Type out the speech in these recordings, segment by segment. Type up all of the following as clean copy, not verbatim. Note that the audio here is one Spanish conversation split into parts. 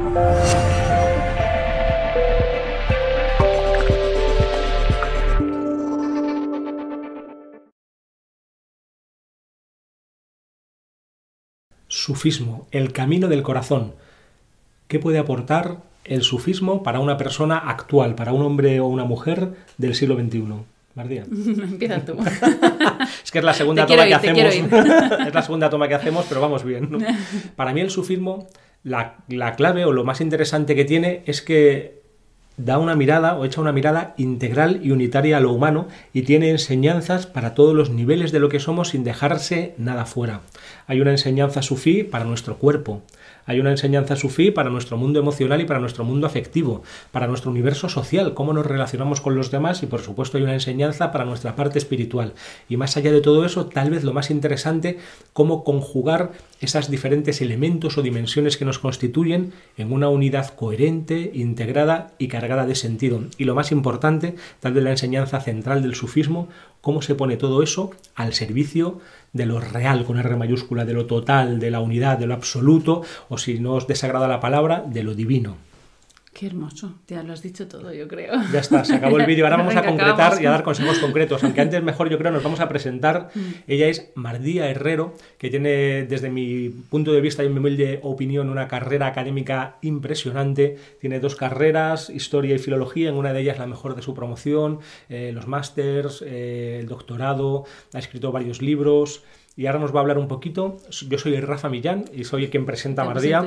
Sufismo, el camino del corazón. ¿Qué puede aportar el sufismo para una persona actual, para un hombre o una mujer del siglo XXI? Mardía. Empieza tú. Es que es la segunda toma que hacemos. Es la segunda toma que hacemos, pero vamos bien, ¿no? Para mí el sufismo, la clave o lo más interesante que tiene es que da una mirada o echa una mirada integral y unitaria a lo humano y tiene enseñanzas para todos los niveles de lo que somos sin dejarse nada fuera. Hay una enseñanza sufí para nuestro cuerpo. Hay una enseñanza sufí para nuestro mundo emocional y para nuestro mundo afectivo, para nuestro universo social, cómo nos relacionamos con los demás y, por supuesto, hay una enseñanza para nuestra parte espiritual. Y más allá de todo eso, tal vez lo más interesante, cómo conjugar esos diferentes elementos o dimensiones que nos constituyen en una unidad coherente, integrada y cargada de sentido. Y lo más importante, tal vez la enseñanza central del sufismo, cómo se pone todo eso al servicio de lo real, con R mayúscula, de lo total, de la unidad, de lo absoluto, o si no os desagrada la palabra, de lo divino. Qué hermoso, ya lo has dicho todo, yo creo. Ya está, se acabó el vídeo. Ahora vamos a concretar y a dar consejos concretos, aunque antes mejor yo creo nos vamos a presentar. Ella es Mardía Herrero, que tiene desde mi punto de vista y mi humilde opinión una carrera académica impresionante. Tiene 2 carreras, historia y filología, en una de ellas la mejor de su promoción, los másters, el doctorado, ha escrito varios libros. Y ahora nos va a hablar un poquito. Yo soy Rafa Millán y soy quien presenta a Mardía.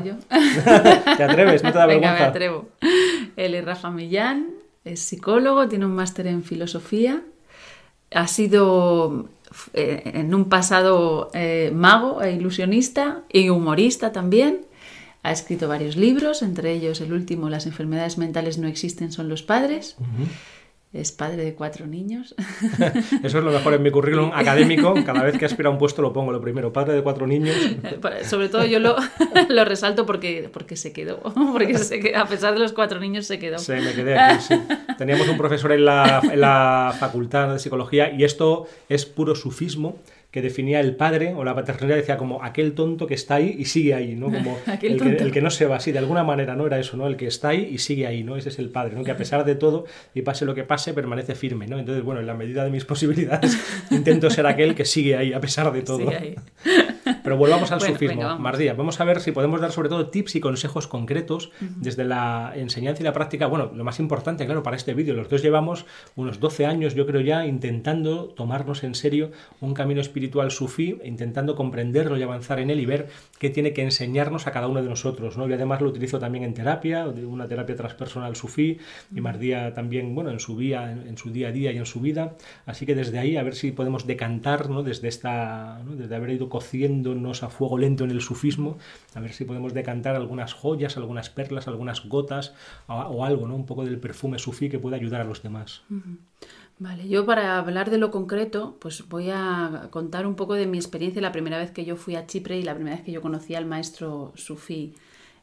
¿Te atreves? ¿No te da vergüenza? Venga, me atrevo. Él es Rafa Millán, es psicólogo, tiene un máster en filosofía. Ha sido en un pasado mago e ilusionista y humorista también. Ha escrito varios libros, entre ellos el último, Las enfermedades mentales no existen, son los padres. Es padre de 4 niños. Eso es lo mejor en mi currículum académico. Cada vez que aspiro a un puesto lo pongo lo primero. Padre de 4 niños. Sobre todo yo lo resalto porque se quedó. Porque a pesar de los 4 niños se quedó. Sí, me quedé aquí, sí. Teníamos un profesor en la facultad de psicología y esto es puro sufismo, que definía el padre o la paternidad, decía como aquel tonto que está ahí y sigue ahí, ¿no? Como el que no se va así, de alguna manera, ¿no? Era eso, ¿no? El que está ahí y sigue ahí, ¿no? Ese es el padre, ¿no? Que a pesar de todo y pase lo que pase, permanece firme, ¿no? Entonces, bueno, en la medida de mis posibilidades intento ser aquel que sigue ahí a pesar de todo. Sigue ahí. Pero volvamos al sufismo. Venga, vamos. Mardía, vamos a ver si podemos dar sobre todo tips y consejos concretos desde la enseñanza y la práctica. Bueno, lo más importante, claro, para este vídeo, los dos llevamos unos 12 años, yo creo ya, intentando tomarnos en serio un camino espiritual sufí, intentando comprenderlo y avanzar en él y ver qué tiene que enseñarnos a cada uno de nosotros, ¿no? Y además lo utilizo también en terapia, una terapia transpersonal sufí, y Mardía también, bueno, en su día a día y en su vida. Así que desde ahí a ver si podemos decantar, ¿no? Desde haber ido cociéndonos a fuego lento en el sufismo, a ver si podemos decantar algunas joyas, algunas perlas, algunas gotas o algo, ¿no? Un poco del perfume sufí que pueda ayudar a los demás. Vale, yo para hablar de lo concreto, pues voy a contar un poco de mi experiencia la primera vez que yo fui a Chipre y la primera vez que yo conocí al maestro sufí,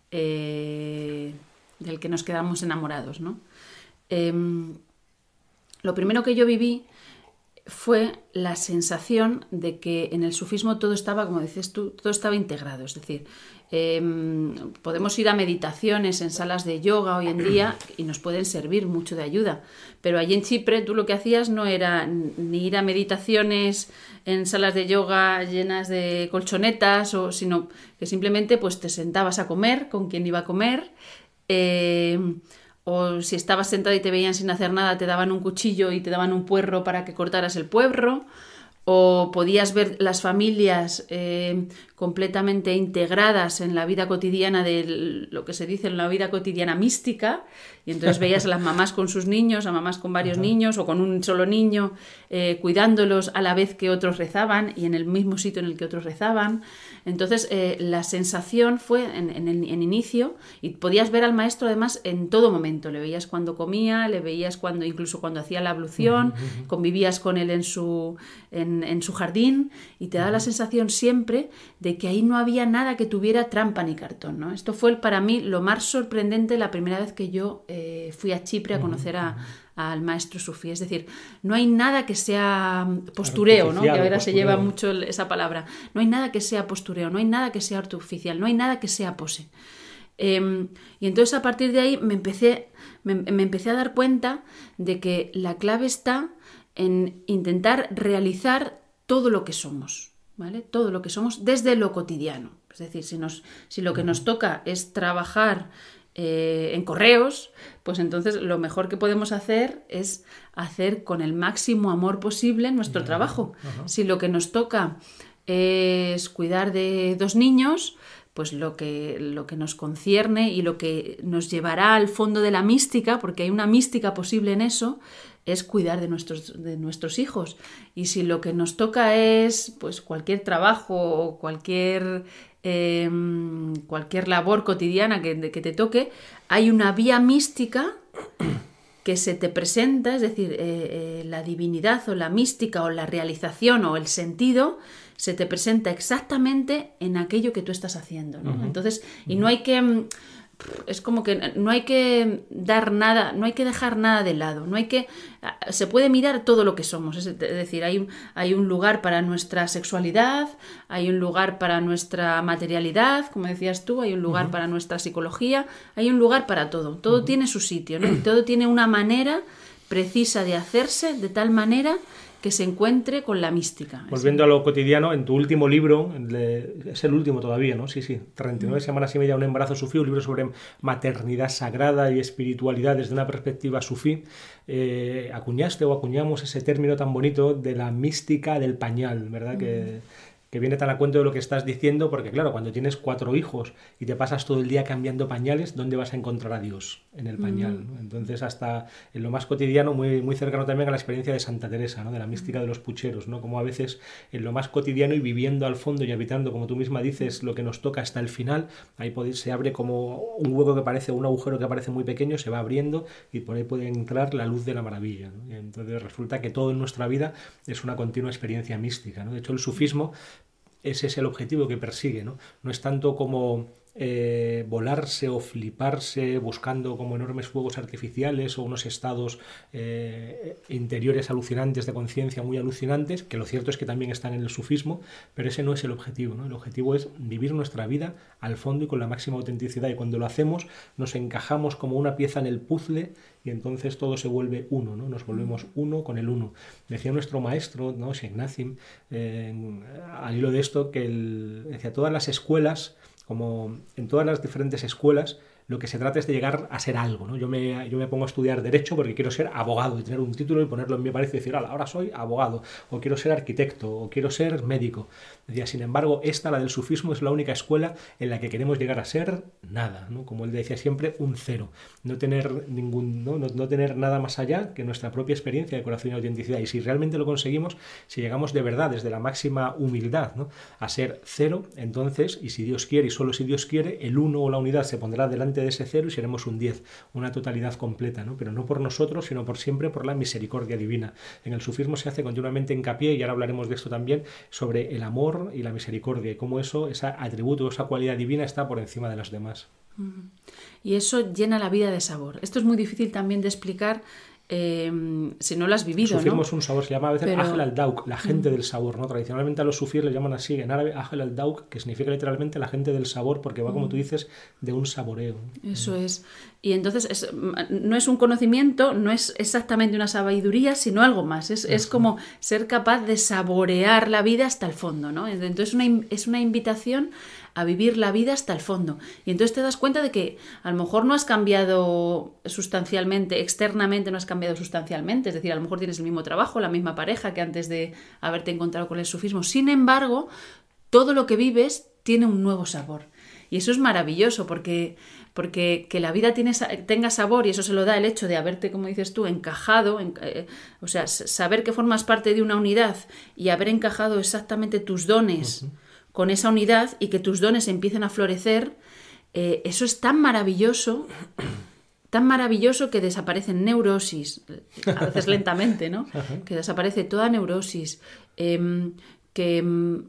del que nos quedamos enamorados, ¿no? Lo primero que yo viví fue la sensación de que en el sufismo todo estaba, como dices tú, todo estaba integrado. Es decir, podemos ir a meditaciones en salas de yoga hoy en día y nos pueden servir mucho de ayuda. Pero allí en Chipre tú lo que hacías no era ni ir a meditaciones en salas de yoga llenas de colchonetas, sino que simplemente pues, te sentabas a comer con quien iba a comer. O si estabas sentada y te veían sin hacer nada, te daban un cuchillo y te daban un puerro para que cortaras el puerro. O podías ver las familias completamente integradas en la vida cotidiana de lo que se dice en la vida cotidiana mística, y entonces veías a las mamás con sus niños, a mamás con varios niños o con un solo niño, cuidándolos a la vez que otros rezaban y en el mismo sitio en el que otros rezaban. Entonces la sensación fue en inicio, y podías ver al maestro además en todo momento, le veías cuando comía, le veías incluso cuando hacía la ablución, convivías con él en su jardín, y te da la sensación siempre de que ahí no había nada que tuviera trampa ni cartón, ¿no? Esto fue para mí lo más sorprendente la primera vez que yo fui a Chipre a conocer al maestro sufí. Es decir, no hay nada que sea postureo, ¿no? Que ahora se lleva mucho esa palabra. No hay nada que sea postureo, no hay nada que sea artificial, no hay nada que sea pose. Y entonces a partir de ahí me empecé a dar cuenta de que la clave está en intentar realizar todo lo que somos, ¿vale? Todo lo que somos desde lo cotidiano. Es decir, si lo que nos toca es trabajar en correos, pues entonces lo mejor que podemos hacer es hacer con el máximo amor posible nuestro trabajo. Si lo que nos toca es cuidar de 2 niños, pues lo que nos concierne y lo que nos llevará al fondo de la mística, porque hay una mística posible en eso, es cuidar de nuestros hijos. Y si lo que nos toca es pues cualquier trabajo o cualquier labor cotidiana que te toque, hay una vía mística que se te presenta, es decir, la divinidad o la mística o la realización o el sentido se te presenta exactamente en aquello que tú estás haciendo, ¿no? Entonces, y no hay que... Es como que no hay que dar nada, no hay que dejar nada de lado, se puede mirar todo lo que somos, es decir, hay un lugar para nuestra sexualidad, hay un lugar para nuestra materialidad, como decías tú, hay un lugar para nuestra psicología, hay un lugar para todo tiene su sitio, ¿no? Y todo tiene una manera precisa de hacerse de tal manera que se encuentre con la mística. Volviendo a lo cotidiano, en tu último libro, es el último todavía, ¿no? Sí, 39 semanas y media, un embarazo sufí, un libro sobre maternidad sagrada y espiritualidad desde una perspectiva sufí, acuñamos ese término tan bonito de la mística del pañal, ¿verdad? Que viene tan a cuento de lo que estás diciendo, porque claro, cuando tienes 4 hijos y te pasas todo el día cambiando pañales, ¿dónde vas a encontrar a Dios? En el pañal, ¿no? Entonces, hasta en lo más cotidiano, muy, muy cercano también a la experiencia de Santa Teresa, ¿no? De la mística de los pucheros, ¿no? Como a veces en lo más cotidiano y viviendo al fondo y habitando, como tú misma dices, lo que nos toca hasta el final, ahí se abre como un hueco que parece, un agujero que parece muy pequeño, se va abriendo y por ahí puede entrar la luz de la maravilla, ¿no? Y entonces resulta que todo en nuestra vida es una continua experiencia mística, ¿no? De hecho, el sufismo ese es el objetivo que persigue, ¿no? No es tanto como volarse o fliparse buscando como enormes fuegos artificiales o unos estados interiores alucinantes de conciencia muy alucinantes, que lo cierto es que también están en el sufismo, pero ese no es el objetivo, ¿no? El objetivo es vivir nuestra vida al fondo y con la máxima autenticidad, y cuando lo hacemos nos encajamos como una pieza en el puzzle y entonces todo se vuelve uno, ¿no? Nos volvemos uno con el uno. Decía nuestro maestro, ¿no? Sheikhnazim, al hilo de esto, que decía, todas las escuelas, como en todas las diferentes escuelas, lo que se trata es de llegar a ser algo, ¿no? Yo me pongo a estudiar Derecho porque quiero ser abogado y tener un título y ponerlo en mi pared y decir, ahora soy abogado, o quiero ser arquitecto, o quiero ser médico. Decía, sin embargo, la del sufismo, es la única escuela en la que queremos llegar a ser nada, ¿no? Como él decía siempre, un cero. No tener no tener nada más allá que nuestra propia experiencia de corazón y autenticidad. Y si realmente lo conseguimos, si llegamos de verdad desde la máxima humildad, ¿no? A ser cero, entonces, y si Dios quiere y solo si Dios quiere, el uno o la unidad se pondrá delante de ese cero y seremos un 10, una totalidad completa, ¿no? Pero no por nosotros, sino por siempre por la misericordia divina. En el sufismo se hace continuamente hincapié, y ahora hablaremos de esto también, sobre el amor y la misericordia y cómo ese atributo, esa cualidad divina está por encima de las demás. Y eso llena la vida de sabor. Esto es muy difícil también de explicar si no lo has vivido, el sufismo, ¿no? Es un sabor, se llama a veces Ahl al-Dauk, la gente del sabor, ¿no? Tradicionalmente a los sufíes le llaman así, en árabe Ahl al-Dauk, que significa literalmente la gente del sabor, porque va, como tú dices, de un saboreo. Eso es. Y entonces no es un conocimiento, no es exactamente una sabiduría, sino algo más. Es como ser capaz de saborear la vida hasta el fondo, ¿no? Entonces es una invitación a vivir la vida hasta el fondo. Y entonces te das cuenta de que a lo mejor no has cambiado sustancialmente, externamente no has cambiado sustancialmente, es decir, a lo mejor tienes el mismo trabajo, la misma pareja que antes de haberte encontrado con el sufismo. Sin embargo, todo lo que vives tiene un nuevo sabor. Y eso es maravilloso, porque que la vida tenga sabor, y eso se lo da el hecho de haberte, como dices tú, encajado, o sea, saber que formas parte de una unidad y haber encajado exactamente tus dones con esa unidad y que tus dones empiecen a florecer, eso es tan maravilloso que desaparecen neurosis, a veces lentamente, ¿no? Que desaparece toda neurosis, que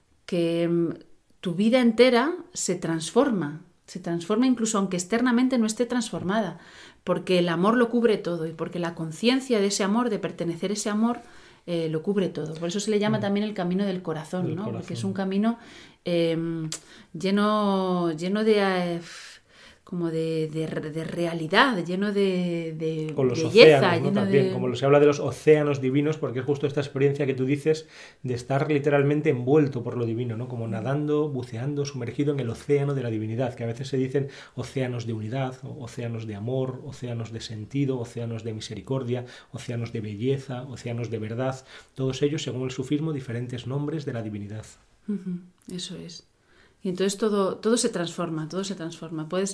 tu vida entera se transforma incluso aunque externamente no esté transformada, porque el amor lo cubre todo y porque la conciencia de ese amor, de pertenecer a ese amor, lo cubre todo. Por eso se le llama también el camino del corazón, ¿no? Porque es un camino lleno de de realidad, lleno de con los belleza, océanos, ¿no? También, como se habla de los océanos divinos, porque es justo esta experiencia que tú dices de estar literalmente envuelto por lo divino, ¿no? Como nadando, buceando, sumergido en el océano de la divinidad, que a veces se dicen océanos de unidad, océanos de amor, océanos de sentido, océanos de misericordia, océanos de belleza, océanos de verdad, todos ellos, según el sufismo, diferentes nombres de la divinidad. Eso es. Y entonces todo se transforma, todo se transforma. Puedes,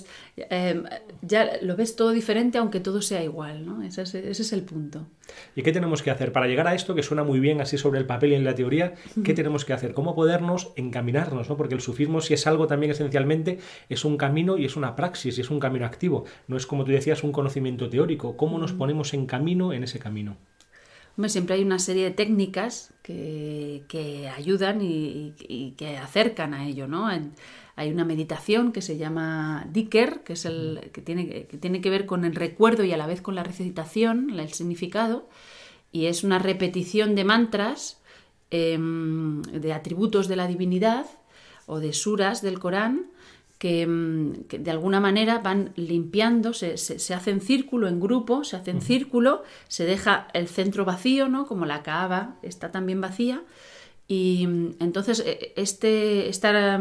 ya lo ves todo diferente, aunque todo sea igual, ¿no? Ese es el punto. ¿Y qué tenemos que hacer? Para llegar a esto, que suena muy bien así sobre el papel y en la teoría, ¿qué tenemos que hacer? ¿Cómo podernos encaminarnos, ¿no? Porque el sufismo, si es algo también esencialmente, es un camino y es una praxis, y es un camino activo. No es, como tú decías, un conocimiento teórico. ¿Cómo nos ponemos en camino en ese camino? Hombre, siempre hay una serie de técnicas que ayudan y que acercan a ello, ¿no? Hay una meditación que se llama Dhikr, que es que tiene que ver con el recuerdo y a la vez con la recitación, el significado, y es una repetición de mantras, de atributos de la divinidad o de suras del Corán, que de alguna manera van limpiando, se hacen círculo en grupo, se hacen círculo, se deja el centro vacío, ¿no? Como la Kaaba está también vacía, y entonces esta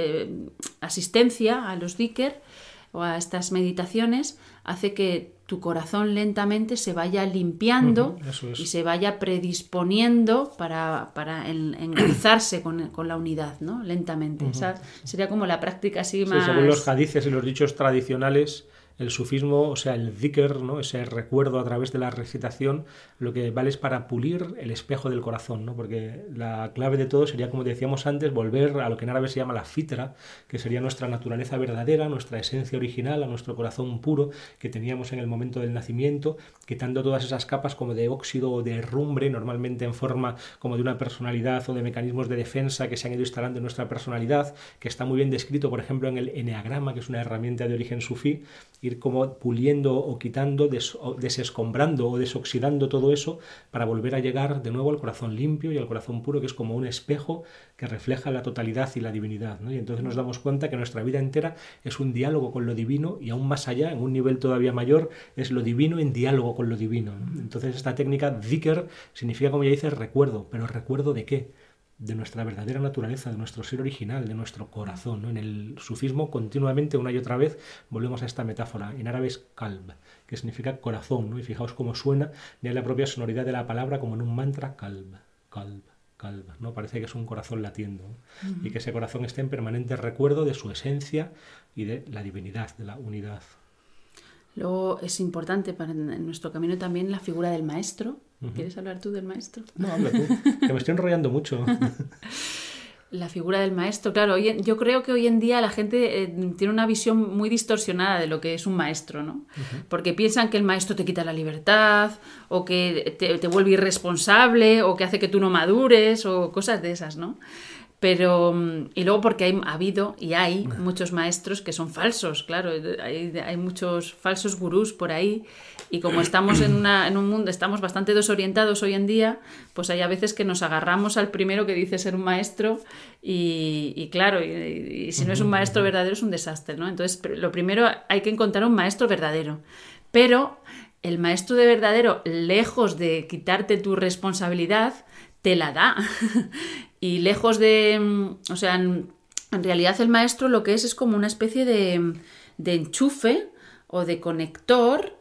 asistencia a los dhikr o a estas meditaciones hace que tu corazón lentamente se vaya limpiando y se vaya predisponiendo para engarzarse con la unidad, ¿no? Lentamente. Esa sería como la práctica así más... Según los hadices y los dichos tradicionales, el sufismo, o sea, el dhikr, ¿no? Ese recuerdo a través de la recitación, lo que vale es para pulir el espejo del corazón, ¿no? Porque la clave de todo sería, como decíamos antes, volver a lo que en árabe se llama la fitra, que sería nuestra naturaleza verdadera, nuestra esencia original, a nuestro corazón puro que teníamos en el momento del nacimiento, quitando todas esas capas como de óxido o de herrumbre, normalmente en forma como de una personalidad o de mecanismos de defensa que se han ido instalando en nuestra personalidad, que está muy bien descrito, por ejemplo, en el eneagrama, que es una herramienta de origen sufí, ir como puliendo o quitando, desescombrando o desoxidando todo eso para volver a llegar de nuevo al corazón limpio y al corazón puro, que es como un espejo que refleja la totalidad y la divinidad, ¿no? Y entonces nos damos cuenta que nuestra vida entera es un diálogo con lo divino, y aún más allá, en un nivel todavía mayor, es lo divino en diálogo con lo divino, ¿no? Entonces esta técnica dhikr significa, como ya dices, recuerdo. ¿Pero recuerdo de qué? De nuestra verdadera naturaleza, de nuestro ser original, de nuestro corazón, ¿no? En el sufismo continuamente, una y otra vez, volvemos a esta metáfora. En árabe es qalb, que significa corazón, ¿no? Y fijaos cómo suena ya la propia sonoridad de la palabra, como en un mantra, qalb, qalb, qalb, ¿no? Parece que es un corazón latiendo, ¿no? Y que ese corazón esté en permanente recuerdo de su esencia y de la divinidad, de la unidad. Luego es importante en nuestro camino también la figura del maestro. ¿Quieres hablar tú del maestro? No, habla tú, que me estoy enrollando mucho. La figura del maestro, claro, yo creo que hoy en día la gente tiene una visión muy distorsionada de lo que es un maestro, ¿no? Porque piensan que el maestro te quita la libertad, o que te vuelve irresponsable, o que hace que tú no madures, o cosas de esas, ¿no? Pero, y luego porque ha habido y hay muchos maestros que son falsos, claro, hay muchos falsos gurús por ahí, y como estamos en un mundo, estamos bastante desorientados hoy en día, pues hay a veces que nos agarramos al primero que dice ser un maestro, y claro, y si no es un maestro verdadero es un desastre, ¿no? Entonces, lo primero, hay que encontrar un maestro verdadero, pero el maestro de verdadero, lejos de quitarte tu responsabilidad, te la da. Y lejos de... O sea, en realidad el maestro lo que es como una especie de enchufe o de conector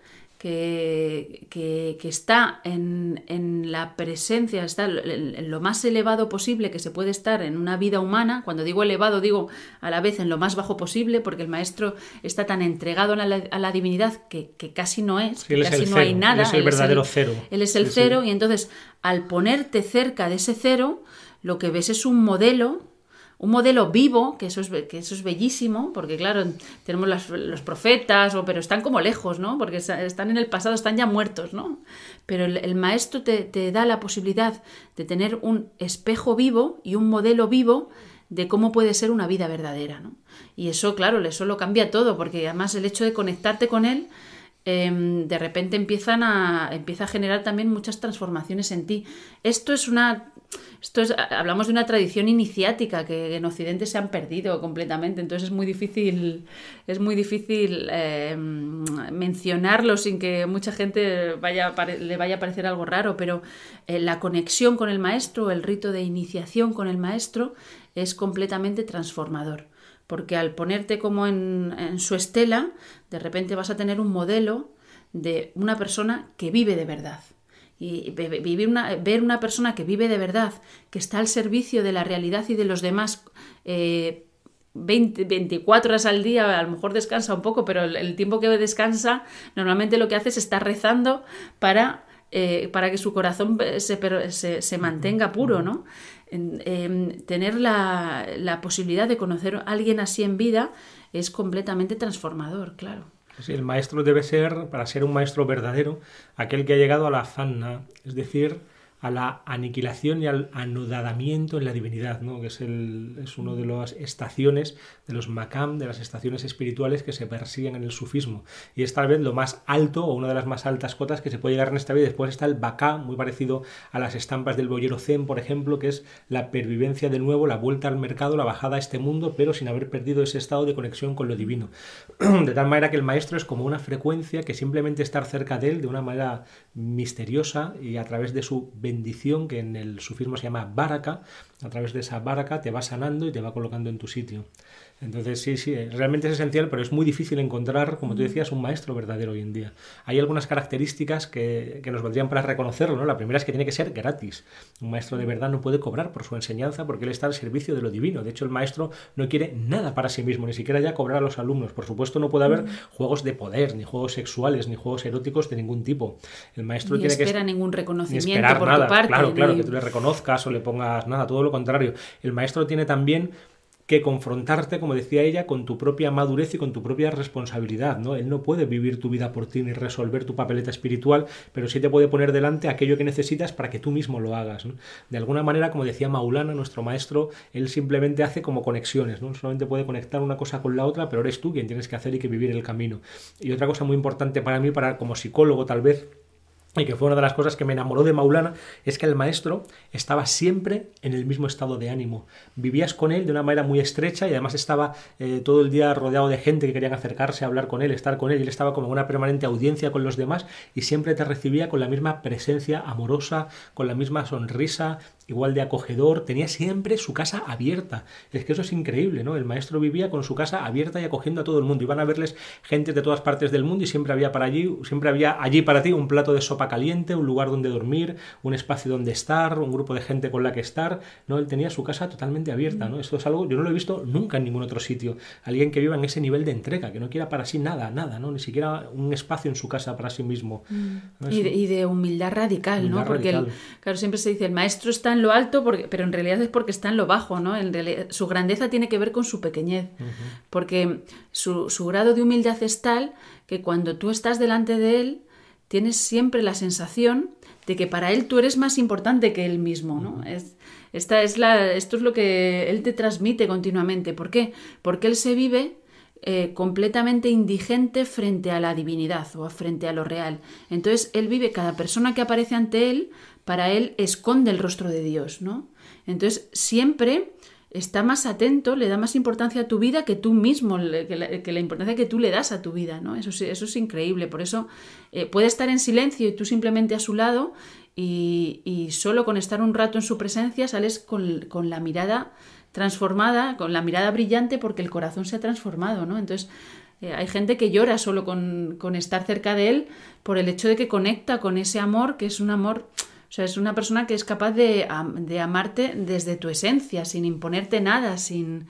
que está en la presencia, está en lo más elevado posible que se puede estar en una vida humana. Cuando digo elevado, digo a la vez en lo más bajo posible, porque el maestro está tan entregado a la divinidad que casi no es, sí, casi no hay nada. Él es el verdadero cero. Él es el cero, y entonces al ponerte cerca de ese cero, lo que ves es un modelo vivo, que eso es bellísimo, porque claro, tenemos los profetas, pero están como lejos, ¿no? Porque están en el pasado, están ya muertos, ¿no? Pero el maestro te da la posibilidad de tener un espejo vivo y un modelo vivo de cómo puede ser una vida verdadera, ¿no? Y eso, claro, eso lo cambia todo, porque además el hecho de conectarte con él de repente empieza a generar también muchas transformaciones en ti. Hablamos de una tradición iniciática que en Occidente se han perdido completamente, entonces es muy difícil mencionarlo sin que mucha gente le vaya a parecer algo raro, pero la conexión con el maestro, el rito de iniciación con el maestro es completamente transformador, porque al ponerte como en su estela, de repente vas a tener un modelo de una persona que vive de verdad. Y ver una persona que vive de verdad, que está al servicio de la realidad y de los demás 24 horas al día, a lo mejor descansa un poco, pero el tiempo que descansa, normalmente lo que hace es estar rezando para que su corazón se mantenga puro, ¿no? Tener la posibilidad de conocer a alguien así en vida es completamente transformador, claro. Sí, el maestro debe ser, para ser un maestro verdadero, aquel que ha llegado a la fanna, es decir, a la aniquilación y al anodadamiento en la divinidad, ¿no? Que es una de las estaciones, de los makam, de las estaciones espirituales que se persiguen en el sufismo. Y es tal vez lo más alto, o una de las más altas cotas que se puede llegar en esta vida. Después está el baka, muy parecido a las estampas del boyero zen, por ejemplo, que es la pervivencia de nuevo, la vuelta al mercado, la bajada a este mundo, pero sin haber perdido ese estado de conexión con lo divino. De tal manera que el maestro es como una frecuencia que simplemente estar cerca de él de una manera misteriosa y a través de su bendición, que en el sufismo se llama baraka, a través de esa baraka te va sanando y te va colocando en tu sitio. Entonces sí, realmente es esencial, pero es muy difícil encontrar, como tú decías, un maestro verdadero hoy en día. Hay algunas características que nos valdrían para reconocerlo, ¿no? La primera es que tiene que ser gratis. Un maestro de verdad no puede cobrar por su enseñanza porque él está al servicio de lo divino. De hecho, el maestro no quiere nada para sí mismo, ni siquiera ya cobrar a los alumnos. Por supuesto, no puede haber juegos de poder, ni juegos sexuales, ni juegos eróticos de ningún tipo. El maestro ni tiene espera que ningún reconocimiento ni esperar por nada. tu parte. Claro, que tú le reconozcas o le pongas nada, todo lo contrario. El maestro tiene también que confrontarte, como decía ella, con tu propia madurez y con tu propia responsabilidad, ¿no? Él no puede vivir tu vida por ti ni resolver tu papeleta espiritual, pero sí te puede poner delante aquello que necesitas para que tú mismo lo hagas, ¿no? De alguna manera, como decía Maulana, nuestro maestro, él simplemente hace como conexiones, ¿no? Solamente puede conectar una cosa con la otra, pero eres tú quien tienes que hacer y que vivir el camino. Y otra cosa muy importante para mí, como psicólogo tal vez, y que fue una de las cosas que me enamoró de Maulana, es que el maestro estaba siempre en el mismo estado de ánimo. Vivías con él de una manera muy estrecha y además estaba todo el día rodeado de gente que querían acercarse a hablar con él, estar con él, y él estaba como en una permanente audiencia con los demás y siempre te recibía con la misma presencia amorosa, con la misma sonrisa, igual de acogedor, tenía siempre su casa abierta. Es que eso es increíble, ¿no? El maestro vivía con su casa abierta y acogiendo a todo el mundo. Iban a verles gente de todas partes del mundo y siempre había allí para ti un plato de sopa caliente, un lugar donde dormir, un espacio donde estar, un grupo de gente con la que estar, ¿no? Él tenía su casa totalmente abierta, ¿no? Esto es algo, yo no lo he visto nunca en ningún otro sitio. Alguien que viva en ese nivel de entrega, que no quiera para sí nada, ¿no? Ni siquiera un espacio en su casa para sí mismo. ¿No? Y de humildad radical, ¿no? Porque claro, siempre se dice, el maestro está en lo alto, pero en realidad es porque está en lo bajo, ¿no? En realidad, su grandeza tiene que ver con su pequeñez, porque su grado de humildad es tal que cuando tú estás delante de él, tienes siempre la sensación de que para él tú eres más importante que él mismo, ¿no? Esto es lo que él te transmite continuamente. ¿Por qué? Porque él se vive completamente indigente frente a la divinidad o frente a lo real. Entonces él vive, cada persona que aparece ante él, para él esconde el rostro de Dios, ¿no? Entonces siempre está más atento, le da más importancia a tu vida que tú mismo, que la importancia que tú le das a tu vida, ¿no? Eso es increíble. Por eso puede estar en silencio y tú simplemente a su lado y solo con estar un rato en su presencia sales con la mirada transformada, con la mirada brillante porque el corazón se ha transformado, ¿no? Entonces hay gente que llora solo con estar cerca de él por el hecho de que conecta con ese amor, que es un amor... O sea, es una persona que es capaz de amarte desde tu esencia, sin imponerte nada, sin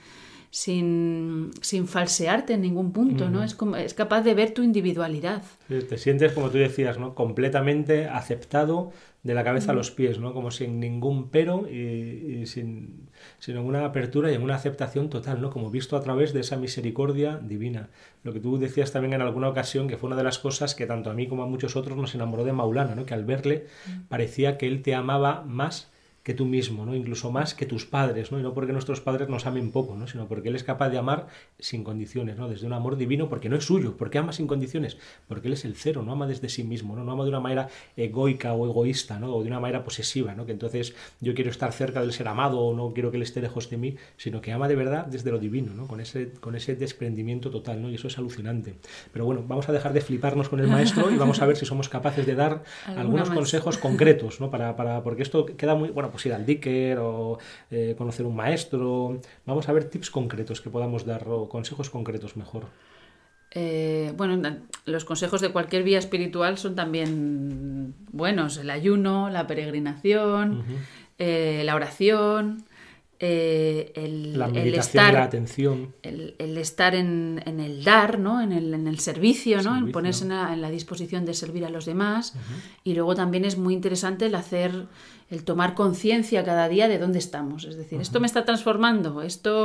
falsearte en ningún punto, ¿no? Es capaz de ver tu individualidad. Te sientes, como tú decías, ¿no? Completamente aceptado de la cabeza a los pies, ¿no? Como sin ningún pero y sin ninguna apertura y en una aceptación total, ¿no? Como visto a través de esa misericordia divina. Lo que tú decías también en alguna ocasión, que fue una de las cosas que tanto a mí como a muchos otros nos enamoró de Maulana, ¿no? Que al verle parecía que él te amaba más que tú mismo, ¿no? Incluso más que tus padres, ¿no? Y no porque nuestros padres nos amen poco, ¿no? Sino porque Él es capaz de amar sin condiciones, ¿no? Desde un amor divino, porque no es suyo. ¿Por qué ama sin condiciones? Porque Él es el cero, no ama desde sí mismo, ¿no? No ama de una manera egoica o egoísta, ¿no? O de una manera posesiva, ¿no? Que entonces yo quiero estar cerca del ser amado o no quiero que Él esté lejos de mí, sino que ama de verdad desde lo divino, ¿no? Con ese desprendimiento total, ¿no? Y eso es alucinante. Pero bueno, vamos a dejar de fliparnos con el maestro y vamos a ver si somos capaces de dar algunos consejos concretos, ¿no? Porque esto queda muy, bueno, pues ir al Dicker o conocer un maestro. Vamos a ver tips concretos que podamos dar o consejos concretos mejor. Bueno, los consejos de cualquier vía espiritual son también buenos: el ayuno, la peregrinación, la oración, la meditación, la atención, el estar en el dar, ¿no? en el servicio, ¿no? En ponerse en la disposición de servir a los demás. Y luego también es muy interesante el tomar conciencia cada día de dónde estamos. Es decir, esto me está transformando,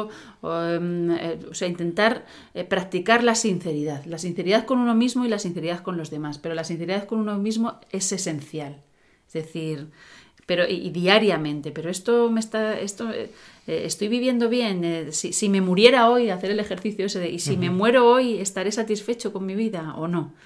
o sea, intentar practicar la sinceridad con uno mismo y la sinceridad con los demás. Pero la sinceridad con uno mismo es esencial. Es decir, y diariamente, pero estoy viviendo bien. Si me muriera hoy, hacer el ejercicio ese y si me muero hoy, ¿estaré satisfecho con mi vida o no?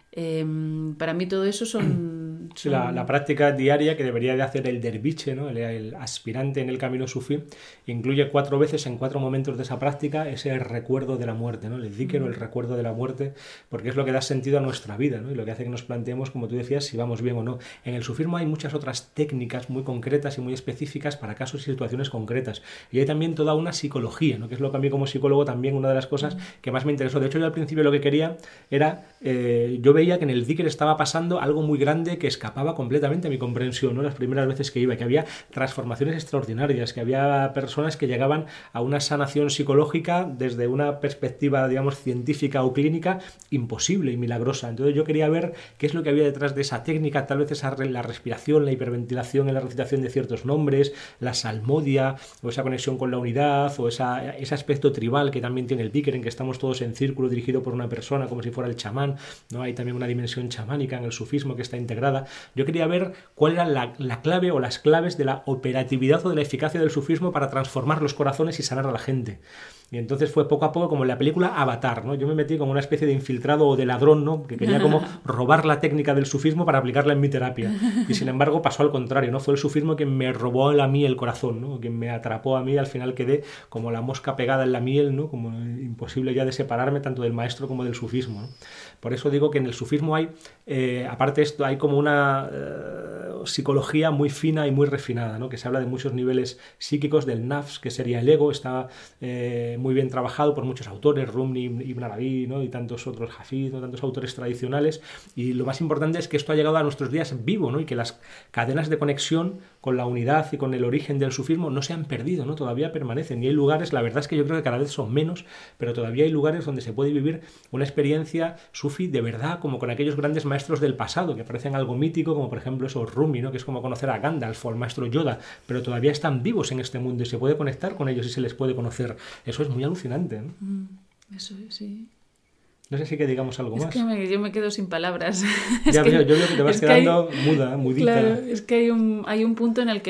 Para mí todo eso son... Sí, la práctica diaria que debería de hacer el derviche, ¿no? El aspirante en el camino sufí, incluye 4 veces en 4 momentos de esa práctica ese recuerdo de la muerte, ¿no? El dhikr, el recuerdo de la muerte, porque es lo que da sentido a nuestra vida, ¿no? Y lo que hace que nos planteemos, como tú decías, si vamos bien o no. En el sufismo hay muchas otras técnicas muy concretas y muy específicas para casos y situaciones concretas. Y hay también toda una psicología, ¿no? Que es lo que a mí como psicólogo también una de las cosas que más me interesó. De hecho, yo al principio lo que quería era... yo veía que en el dhikr estaba pasando algo muy grande que escapaba completamente a mi comprensión, ¿no? Las primeras veces que iba, que había transformaciones extraordinarias, que había personas que llegaban a una sanación psicológica desde una perspectiva, digamos, científica o clínica imposible y milagrosa. Entonces yo quería ver qué es lo que había detrás de esa técnica, tal vez la respiración, la hiperventilación en la recitación de ciertos nombres, la salmodia, o esa conexión con la unidad, o ese aspecto tribal que también tiene el dhikr, en que estamos todos en círculo dirigido por una persona, como si fuera el chamán, ¿no? Hay también una dimensión chamánica en el sufismo que está integrada. Yo quería ver cuál era la clave o las claves de la operatividad o de la eficacia del sufismo para transformar los corazones y sanar a la gente. Y entonces fue poco a poco como en la película Avatar, ¿no? Yo me metí como una especie de infiltrado o de ladrón, ¿no? Que quería como robar la técnica del sufismo para aplicarla en mi terapia. Y sin embargo pasó al contrario, ¿no? Fue el sufismo quien me robó a mí el corazón, ¿no? Quien me atrapó a mí, al final quedé como la mosca pegada en la miel, ¿no? Como imposible ya de separarme tanto del maestro como del sufismo, ¿no? Por eso digo que en el sufismo hay, aparte de esto, hay como una psicología muy fina y muy refinada, ¿no? Que se habla de muchos niveles psíquicos, del nafs, que sería el ego, está muy bien trabajado por muchos autores, Rumi, Ibn Arabi, ¿no? Y tantos otros, Hafid, ¿no? Tantos autores tradicionales, y lo más importante es que esto ha llegado a nuestros días vivo, ¿no? Y que las cadenas de conexión con la unidad y con el origen del sufismo no se han perdido, ¿no? Todavía permanecen, y hay lugares, la verdad es que yo creo que cada vez son menos, pero todavía hay lugares donde se puede vivir una experiencia sufí de verdad, como con aquellos grandes maestros del pasado, que parecen algo mítico, como por ejemplo esos Rumi, ¿no? Que es como conocer a Gandalf o al maestro Yoda, pero todavía están vivos en este mundo y se puede conectar con ellos y se les puede conocer. Eso es muy alucinante, ¿no? Eso es, sí. No sé si que digamos algo más. Es que yo me quedo sin palabras. Yo veo que te vas quedando mudita. Claro, es que hay un punto en el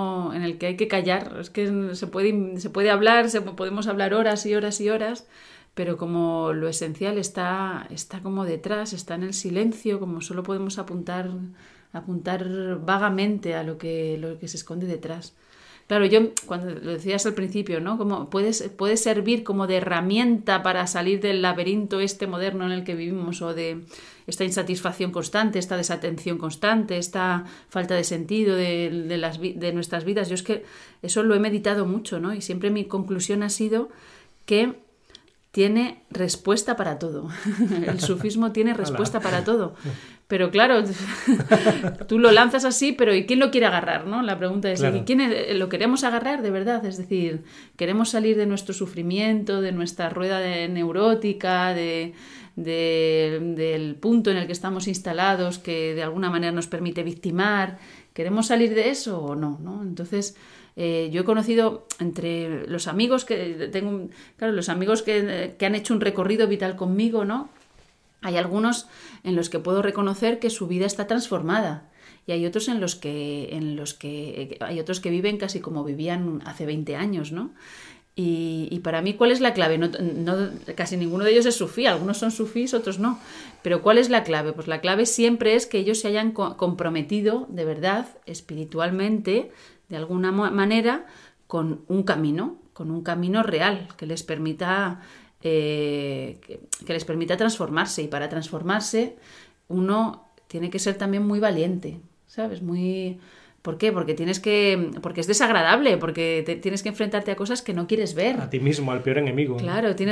que hay que callar. Es que se puede hablar, podemos hablar horas y horas y horas, pero como lo esencial está como detrás, está en el silencio, como solo podemos apuntar vagamente a lo que se esconde detrás. Claro, yo, cuando lo decías al principio, ¿no? Como puede servir como de herramienta para salir del laberinto moderno en el que vivimos, o de esta insatisfacción constante, esta desatención constante, esta falta de sentido de nuestras vidas. Yo es que eso lo he meditado mucho, ¿no? Y siempre mi conclusión ha sido que tiene respuesta para todo. El sufismo tiene respuesta para todo. Pero claro, tú lo lanzas así, pero ¿y quién lo quiere agarrar, no? La pregunta es, claro. ¿Quién lo queremos agarrar de verdad? Es decir, ¿queremos salir de nuestro sufrimiento, de nuestra rueda neurótica, del punto en el que estamos instalados, que de alguna manera nos permite victimar? ¿Queremos salir de eso o no? Entonces, yo he conocido entre los amigos que tengo, claro, los amigos que han hecho un recorrido vital conmigo, ¿no? Hay algunos en los que puedo reconocer que su vida está transformada, y hay otros en los que hay otros que viven casi como vivían hace 20 años, ¿no? Y para mí, ¿cuál es la clave? Casi ninguno de ellos es sufí, algunos son sufís, otros no. Pero ¿cuál es la clave? Pues la clave siempre es que ellos se hayan comprometido de verdad, espiritualmente, de alguna manera, con un camino real que les permita transformarse. Y para transformarse uno tiene que ser también muy valiente, ¿sabes? ¿Por qué? Porque es desagradable, porque tienes que enfrentarte a cosas que no quieres ver. A ti mismo, al peor enemigo. Claro, tienes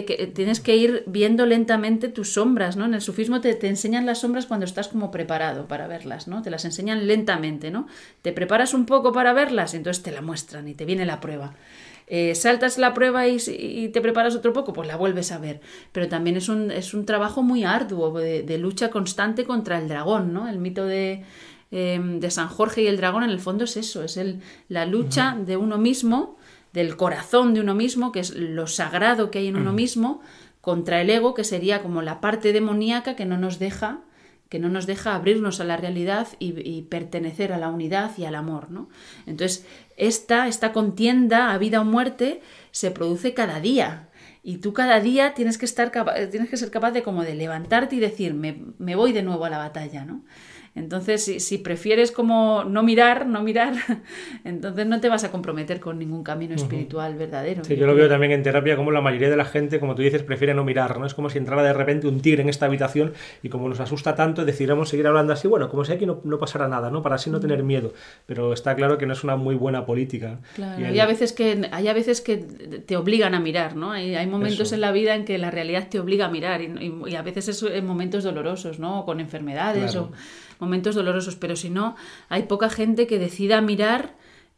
que ir viendo lentamente tus sombras, ¿no? En el sufismo te enseñan las sombras cuando estás como preparado para verlas, ¿no? Te las enseñan lentamente, ¿no? Te preparas un poco para verlas y entonces te la muestran y te viene la prueba. Saltas la prueba y te preparas otro poco, pues la vuelves a ver. Pero también es un trabajo muy arduo de lucha constante contra el dragón, ¿no? El mito de San Jorge y el dragón en el fondo es eso, es la lucha de uno mismo, del corazón de uno mismo, que es lo sagrado que hay en uno mismo, contra el ego, que sería como la parte demoníaca que no nos deja abrirnos a la realidad y pertenecer a la unidad y al amor, ¿no? Entonces, esta contienda a vida o muerte se produce cada día. Y tú cada día tienes que ser capaz de levantarte y decir, me voy de nuevo a la batalla, ¿no? Entonces, si prefieres como no mirar, entonces no te vas a comprometer con ningún camino espiritual verdadero. Sí, yo lo veo también en terapia, como la mayoría de la gente, como tú dices, prefiere no mirar, ¿no? Es como si entrara de repente un tigre en esta habitación y como nos asusta tanto, decidiremos seguir hablando así, bueno, como si aquí no pasara nada, ¿no? Para así no tener miedo. Pero está claro que no es una muy buena política. Claro, hay veces que te obligan a mirar, ¿no? Hay momentos en la vida en que la realidad te obliga a mirar y a veces es en momentos dolorosos, ¿no? O con enfermedades o momentos dolorosos, pero si no, hay poca gente que decida mirar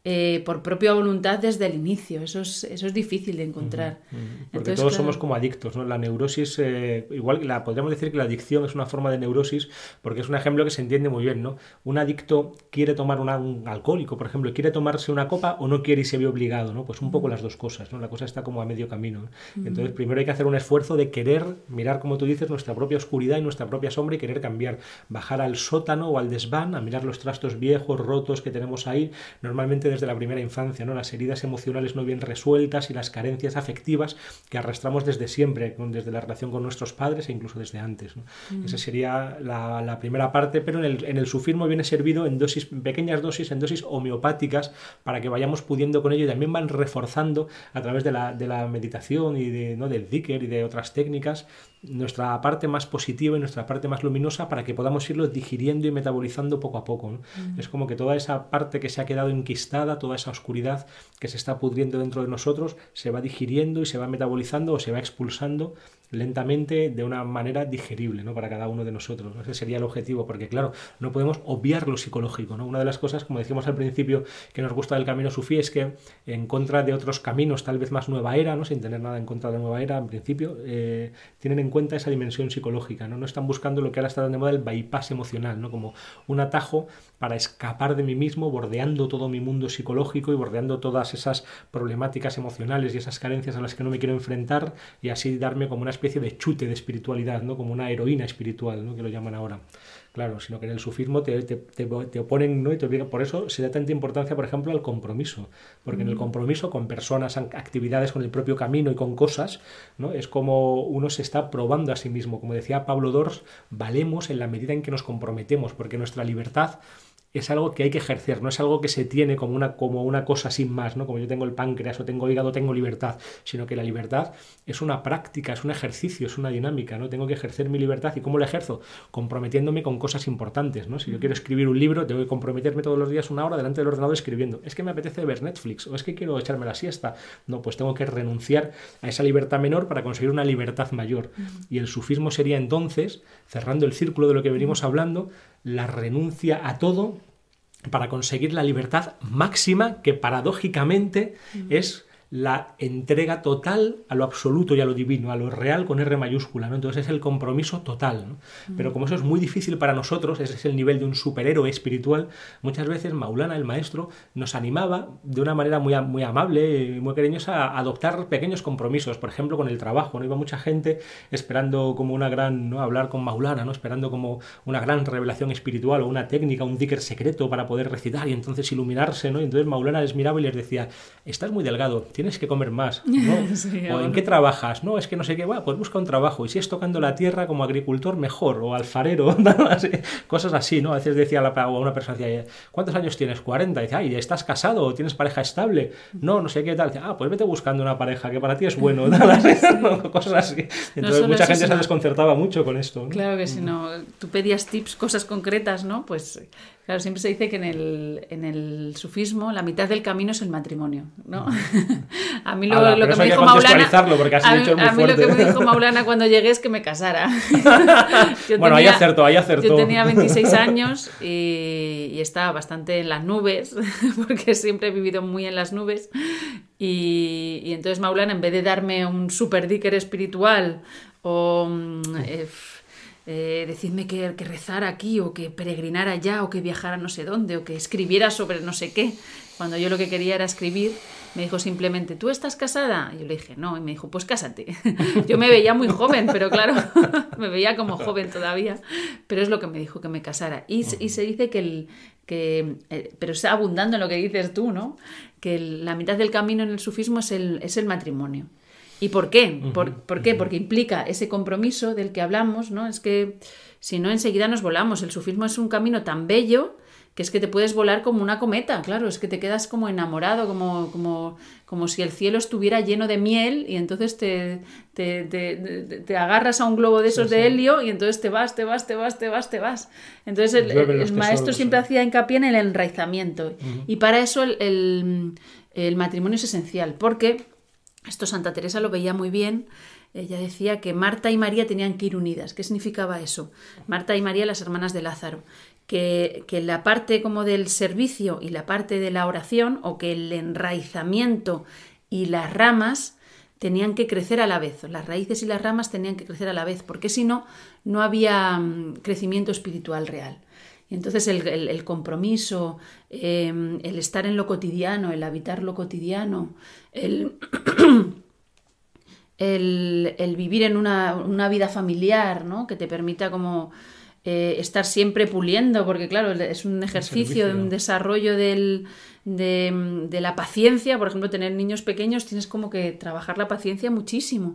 por propia voluntad desde el inicio. Eso es difícil de encontrar. Porque entonces, todos somos como adictos, ¿no? La neurosis, podríamos decir que la adicción es una forma de neurosis, porque es un ejemplo que se entiende muy bien, ¿no? Un adicto quiere tomar un alcohólico, por ejemplo, quiere tomarse una copa o no quiere y se ve obligado, ¿no? Pues un poco las dos cosas, ¿no? La cosa está como a medio camino, ¿no? Entonces, primero hay que hacer un esfuerzo de querer mirar, como tú dices, nuestra propia oscuridad y nuestra propia sombra y querer cambiar, bajar al sótano o al desván, a mirar los trastos viejos, rotos que tenemos ahí, normalmente desde la primera infancia, ¿no? Las heridas emocionales no bien resueltas y las carencias afectivas que arrastramos desde siempre, desde la relación con nuestros padres e incluso desde antes, ¿no? Esa sería la primera parte, pero en el sufismo viene servido en pequeñas dosis, en dosis homeopáticas, para que vayamos pudiendo con ello, y también van reforzando a través de la meditación y del dhikr y de otras técnicas nuestra parte más positiva y nuestra parte más luminosa, para que podamos irlo digiriendo y metabolizando poco a poco, ¿no? Es como que toda esa parte que se ha quedado enquistada, toda esa oscuridad que se está pudriendo dentro de nosotros, se va digiriendo y se va metabolizando o se va expulsando lentamente de una manera digerible, ¿no? Para cada uno de nosotros, ¿no? Ese sería el objetivo, porque claro, no podemos obviar lo psicológico, ¿no? Una de las cosas, como decíamos al principio, que nos gusta del camino sufí es que, en contra de otros caminos tal vez más nueva era, ¿no? Sin tener nada en contra de nueva era en principio, tienen en cuenta esa dimensión psicológica, ¿no? No están buscando lo que ahora está de moda, el bypass emocional, ¿no? Como un atajo para escapar de mí mismo, bordeando todo mi mundo psicológico y bordeando todas esas problemáticas emocionales y esas carencias a las que no me quiero enfrentar, y así darme como una especie de chute de espiritualidad, ¿no? Como una heroína espiritual, ¿no? Que lo llaman ahora. Claro, sino que en el sufismo te oponen, ¿no? Y te obligan. Por eso se da tanta importancia, por ejemplo, al compromiso, porque en el compromiso con personas, actividades, con el propio camino y con cosas, ¿no? Es como uno se está probando a sí mismo. Como decía Pablo Dors, valemos en la medida en que nos comprometemos, porque nuestra libertad es algo que hay que ejercer, no es algo que se tiene como una cosa sin más, ¿no? Como yo tengo el páncreas o tengo hígado, tengo libertad, sino que la libertad es una práctica, es un ejercicio, es una dinámica, ¿no? Tengo que ejercer mi libertad. ¿Y cómo la ejerzo? Comprometiéndome con cosas importantes, ¿no? Si yo quiero escribir un libro, tengo que comprometerme todos los días 1 hora delante del ordenador escribiendo. Es que me apetece ver Netflix, o es que quiero echarme la siesta. No, pues tengo que renunciar a esa libertad menor para conseguir una libertad mayor. Y el sufismo sería entonces, cerrando el círculo de lo que venimos hablando, la renuncia a todo para conseguir la libertad máxima, que paradójicamente es la entrega total a lo absoluto y a lo divino, a lo real con R mayúscula, ¿no? Entonces es el compromiso total, ¿no? Pero como eso es muy difícil para nosotros, ese es el nivel de un superhéroe espiritual, muchas veces Maulana, el maestro, nos animaba de una manera muy, muy amable y muy cariñosa a adoptar pequeños compromisos, por ejemplo con el trabajo, ¿no? Iba mucha gente esperando como una gran, ¿no? Hablar con Maulana, ¿no? Esperando como una gran revelación espiritual o una técnica, un dhikr secreto para poder recitar y entonces iluminarse, ¿no? Y entonces Maulana les miraba y les decía, estás muy delgado, tienes que comer más, ¿no? Sí, o ¿en qué trabajas? No, es que no sé qué, bueno, pues busca un trabajo, y si es tocando la tierra como agricultor, mejor, o alfarero, cosas así, ¿no? A veces decía a una persona, decía, ¿cuántos años tienes? 40, y dice, ay, ¿estás casado o tienes pareja estable? No, no sé qué tal, dice, pues vete buscando una pareja que para ti es bueno, cosas así. Entonces mucha gente se desconcertaba mucho con esto, ¿no? Claro que si no, tú pedías tips, cosas concretas, ¿no? Pues claro, siempre se dice que en el sufismo la mitad del camino es el matrimonio, ¿no? A mí lo que me dijo Maulana, a mí lo que me dijo Maulana cuando llegué es que me casara. Bueno, ahí acertó. Yo tenía 26 años y estaba bastante en las nubes, porque siempre he vivido muy en las nubes. Y entonces Maulana, en vez de darme un super dhikr espiritual o decidme que rezara aquí o que peregrinara allá o que viajara no sé dónde o que escribiera sobre no sé qué, cuando yo lo que quería era escribir, me dijo simplemente, ¿tú estás casada? Y yo le dije, no, y me dijo, pues cásate. Yo me veía muy joven, pero claro, me veía como joven todavía, pero es lo que me dijo, que me casara. Y se dice pero está abundando en lo que dices tú, ¿no? Que la mitad del camino en el sufismo es el matrimonio. ¿Y por qué? ¿Por qué? Porque implica ese compromiso del que hablamos, ¿no? Es que si no, enseguida nos volamos. El sufismo es un camino tan bello que es que te puedes volar como una cometa, claro, es que te quedas como enamorado, como si el cielo estuviera lleno de miel y entonces te agarras a un globo de esos de helio y entonces te vas. Entonces el maestro siempre hacía hincapié en el enraizamiento y para eso el matrimonio es esencial, porque esto Santa Teresa lo veía muy bien. Ella decía que Marta y María tenían que ir unidas. ¿Qué significaba eso? Marta y María, las hermanas de Lázaro. Que la parte como del servicio y la parte de la oración, o que el enraizamiento y las ramas tenían que crecer a la vez. Las raíces y las ramas tenían que crecer a la vez, porque si no, no había crecimiento espiritual real. Y entonces el compromiso, el estar en lo cotidiano, el habitar lo cotidiano, el vivir en una vida familiar, ¿no? Que te permita como estar siempre puliendo, porque claro, es un ejercicio, un desarrollo de la paciencia. Por ejemplo, tener niños pequeños, tienes como que trabajar la paciencia muchísimo.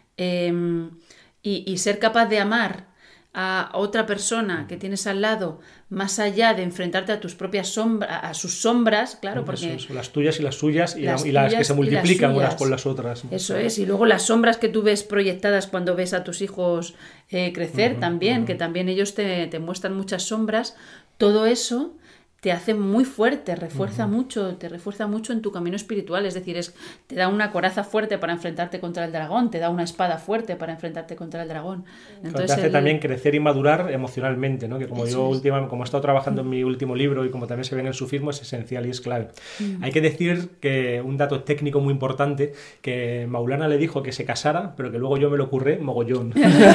Y ser capaz de amar a otra persona que tienes al lado, más allá de enfrentarte a tus propias sombras, a sus sombras, claro, porque eso, las tuyas y las suyas y las que se multiplican unas con las otras. Eso es, y luego las sombras que tú ves proyectadas cuando ves a tus hijos crecer también, que también ellos te muestran muchas sombras, todo eso te hace muy fuerte, te refuerza mucho en tu camino espiritual, es decir, te da una coraza fuerte para enfrentarte contra el dragón, te da una espada fuerte para enfrentarte contra el dragón. Entonces, te hace también crecer y madurar emocionalmente, ¿no? Que como como he estado trabajando en mi último libro y como también se ve en el sufismo, es esencial y es clave. Hay que decir que un dato técnico muy importante, que Maulana le dijo que se casara, pero que luego yo me lo curré mogollón.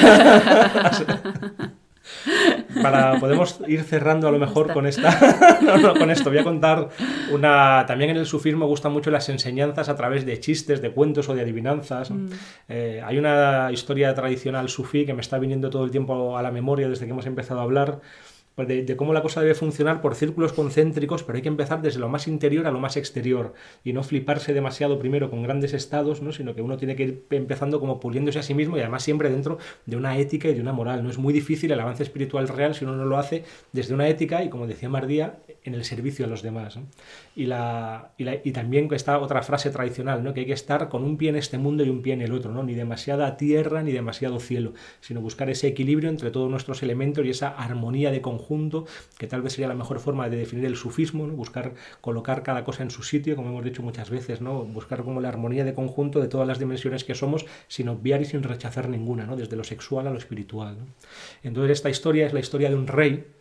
Podemos ir cerrando a lo mejor con esta. Con esto voy a contar también en el sufismo gustan mucho las enseñanzas a través de chistes, de cuentos o de adivinanzas. Hay una historia tradicional sufí que me está viniendo todo el tiempo a la memoria desde que hemos empezado a hablar, de cómo la cosa debe funcionar por círculos concéntricos, pero hay que empezar desde lo más interior a lo más exterior y no fliparse demasiado primero con grandes estados, ¿no? Sino que uno tiene que ir empezando como puliéndose a sí mismo y además siempre dentro de una ética y de una moral. No es muy difícil el avance espiritual real si uno no lo hace desde una ética y, como decía Mardía, en el servicio a los demás, ¿no? Y también esta otra frase tradicional, ¿no? Que hay que estar con un pie en este mundo y un pie en el otro, ¿no? Ni demasiada tierra ni demasiado cielo, sino buscar ese equilibrio entre todos nuestros elementos y esa armonía de conjunto, que tal vez sería la mejor forma de definir el sufismo, ¿no? Buscar colocar cada cosa en su sitio, como hemos dicho muchas veces, ¿no? Buscar como la armonía de conjunto de todas las dimensiones que somos, sin obviar y sin rechazar ninguna, ¿no? Desde lo sexual a lo espiritual, ¿no? Entonces esta historia es la historia de un rey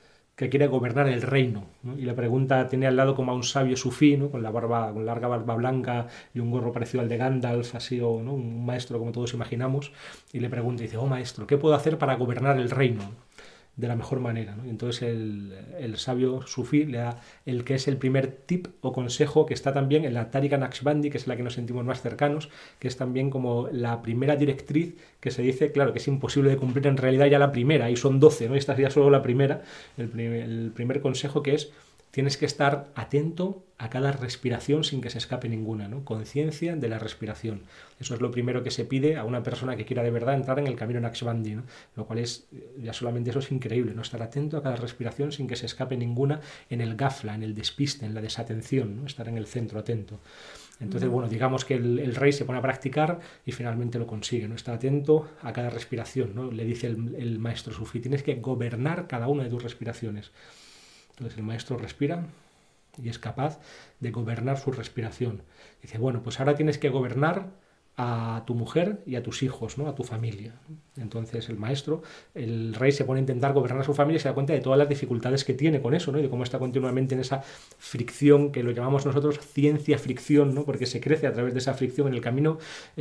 que quiere gobernar el reino, ¿no? Y le pregunta, tiene al lado como a un sabio sufí, ¿no? Con larga barba blanca y un gorro parecido al de Gandalf, así, o ¿no? Un maestro como todos imaginamos, y le pregunta, y dice, oh maestro, ¿qué puedo hacer para gobernar el reino de la mejor manera, ¿no? Y entonces el sabio sufí le da el que es el primer tip o consejo, que está también en la Tariqa Naqshbandi, que es la que nos sentimos más cercanos, que es también como la primera directriz que se dice, claro, que es imposible de cumplir en realidad ya la primera, y son 12, ¿no? Esta sería solo la primera, el primer consejo, que es: tienes que estar atento a cada respiración sin que se escape ninguna, ¿no? Conciencia de la respiración. Eso es lo primero que se pide a una persona que quiera de verdad entrar en el camino Naqshbandi, ¿no? Lo cual es, ya solamente eso es increíble, ¿no? Estar atento a cada respiración sin que se escape ninguna, en el gafla, en el despiste, en la desatención, ¿no? Estar en el centro, atento. Entonces, bueno, digamos que el rey se pone a practicar y finalmente lo consigue, ¿no? Está atento a cada respiración, ¿no? Le dice el maestro sufí, tienes que gobernar cada una de tus respiraciones. Entonces el maestro respira y es capaz de gobernar su respiración. Dice, bueno, pues ahora tienes que gobernar a tu mujer y a tus hijos, ¿no? A tu familia. Entonces el rey se pone a intentar gobernar a su familia y se da cuenta de todas las dificultades que tiene con eso, ¿no? Y de cómo está continuamente en esa fricción que lo llamamos nosotros ciencia fricción, ¿no? Porque se crece a través de esa fricción en el camino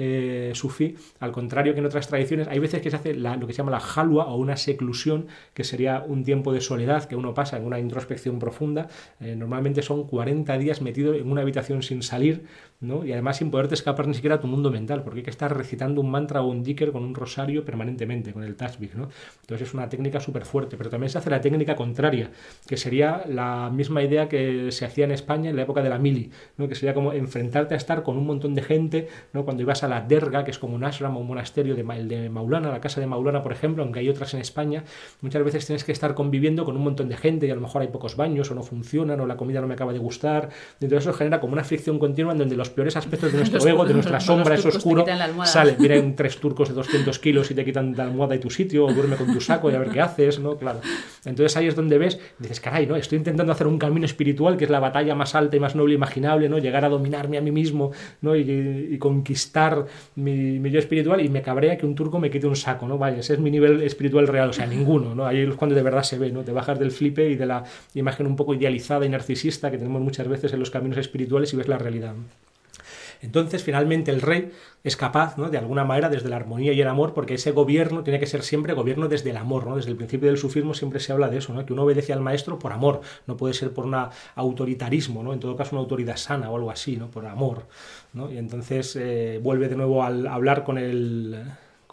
sufí, al contrario que en otras tradiciones. Hay veces que se hace lo que se llama la halwa o una seclusión, que sería un tiempo de soledad que uno pasa en una introspección profunda. Normalmente son 40 días metido en una habitación sin salir, ¿no? Y además sin poderte escapar ni siquiera a tu mundo mental, porque hay que estar recitando un mantra o un dhikr con un rosario permanentemente, con el tasbih, ¿no? Entonces es una técnica súper fuerte, pero también se hace la técnica contraria, que sería la misma idea que se hacía en España en la época de la mili, ¿no? Que sería como enfrentarte a estar con un montón de gente, ¿no? Cuando ibas a la derga, que es como un ashram o un monasterio de Maulana, la casa de Maulana, por ejemplo, aunque hay otras en España, muchas veces tienes que estar conviviendo con un montón de gente y a lo mejor hay pocos baños o no funcionan o la comida no me acaba de gustar. Entonces eso genera como una fricción continua en donde los peores aspectos de nuestro ego, de nuestra sombra, eso oscuro, sale, vienen 3 turcos de 200 kilos y te quitan la almohada y tu sitio, o duerme con tu saco y a ver qué haces, ¿no? Claro. Entonces ahí es donde ves, dices, caray, ¿no? Estoy intentando hacer un camino espiritual, que es la batalla más alta y más noble imaginable, ¿no? Llegar a dominarme a mí mismo, ¿no? Y conquistar mi yo espiritual, y me cabrea que un turco me quite un saco, ¿no? Vaya, ese es mi nivel espiritual real, o sea, ninguno, ¿no? Ahí es cuando de verdad se ve, ¿no? Te bajas del flipe y de la imagen un poco idealizada y narcisista que tenemos muchas veces en los caminos espirituales y ves la realidad. Entonces, finalmente, el rey es capaz, ¿no? De alguna manera, desde la armonía y el amor, porque ese gobierno tiene que ser siempre gobierno desde el amor, ¿no? Desde el principio del sufismo siempre se habla de eso, ¿no? Que uno obedece al maestro por amor, no puede ser por un autoritarismo, ¿no? En todo caso, una autoridad sana o algo así, ¿no? Por amor, ¿no? Y entonces vuelve de nuevo al hablar con el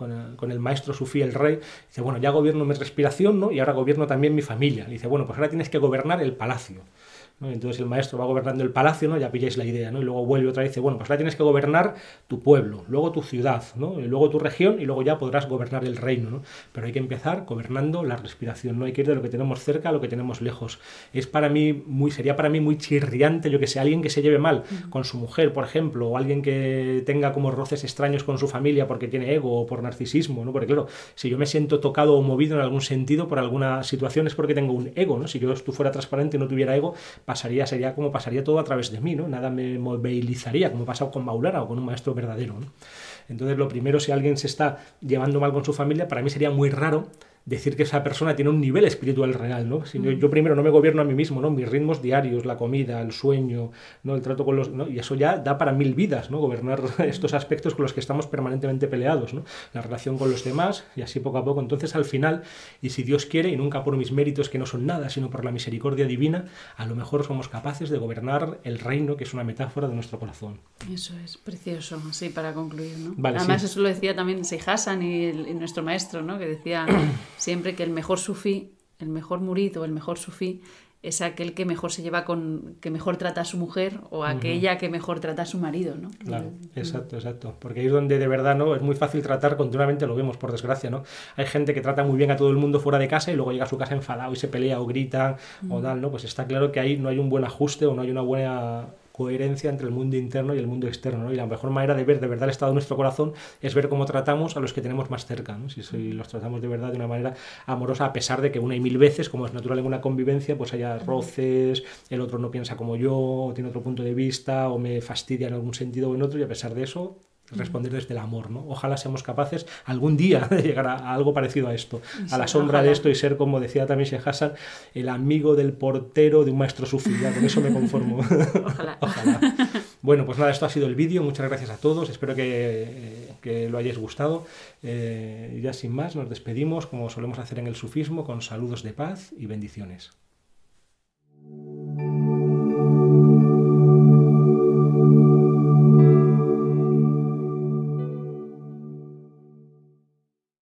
maestro sufí, el rey. Dice, bueno, ya gobierno mi respiración, ¿no? Y ahora gobierno también mi familia. Dice, bueno, pues ahora tienes que gobernar el palacio, ¿no? Entonces el maestro va gobernando el palacio, ¿no? Ya pilláis la idea, ¿no? Y luego vuelve otra vez y dice, bueno, pues ahora tienes que gobernar tu pueblo, luego tu ciudad, ¿no? Y luego tu región, y luego ya podrás gobernar el reino, ¿no? Pero hay que empezar gobernando la respiración, no hay que ir de lo que tenemos cerca a lo que tenemos lejos. Sería para mí muy chirriante, yo que sé, alguien que se lleve mal con su mujer, por ejemplo, o alguien que tenga como roces extraños con su familia porque tiene ego o por narcisismo, ¿no? Porque claro, si yo me siento tocado o movido en algún sentido por alguna situación es porque tengo un ego, ¿no? Si yo fuera transparente y no tuviera ego, sería como pasaría todo a través de mí, ¿no? Nada me movilizaría, como pasa con Maulana o con un maestro verdadero, ¿no? Entonces, lo primero, si alguien se está llevando mal con su familia, para mí sería muy raro decir que esa persona tiene un nivel espiritual real, ¿no? Si yo primero no me gobierno a mí mismo, ¿no? Mis ritmos diarios, la comida, el sueño, ¿no? El trato con los, ¿no? Y eso ya da para 1000 vidas, ¿no? Gobernar estos aspectos con los que estamos permanentemente peleados, ¿no? La relación con los demás, y así poco a poco. Entonces, al final, y si Dios quiere, y nunca por mis méritos que no son nada, sino por la misericordia divina, a lo mejor somos capaces de gobernar el reino, que es una metáfora de nuestro corazón. Eso es precioso, sí, para concluir, ¿no? Vale, además, sí. Eso lo decía también Sheikh Hassan y nuestro maestro, ¿no? Que decía siempre que el mejor sufí, el mejor murid o el mejor sufí es aquel que mejor se lleva que mejor trata a su mujer, o aquella que mejor trata a su marido, ¿no? Claro, exacto. Porque ahí es donde de verdad, ¿no? Es muy fácil tratar, continuamente lo vemos, por desgracia, ¿no? Hay gente que trata muy bien a todo el mundo fuera de casa y luego llega a su casa enfadado y se pelea o grita o tal, ¿no? Pues está claro que ahí no hay un buen ajuste o no hay una buena coherencia entre el mundo interno y el mundo externo, ¿no? Y la mejor manera de ver de verdad el estado de nuestro corazón es ver cómo tratamos a los que tenemos más cerca, ¿no? Si los tratamos de verdad de una manera amorosa, a pesar de que una y mil veces, como es natural en una convivencia, pues haya roces, el otro no piensa como yo, o tiene otro punto de vista, o me fastidia en algún sentido o en otro, y a pesar de eso responder desde el amor, ¿no? Ojalá seamos capaces algún día de llegar a algo parecido a esto, a la sombra de esto, y ser, como decía también Sheikh Hassan, el amigo del portero de un maestro sufí. Ya con eso me conformo. Ojalá. Bueno, pues nada, esto ha sido el vídeo. Muchas gracias a todos. Espero que lo hayáis gustado. Ya sin más, nos despedimos, como solemos hacer en el sufismo, con saludos de paz y bendiciones.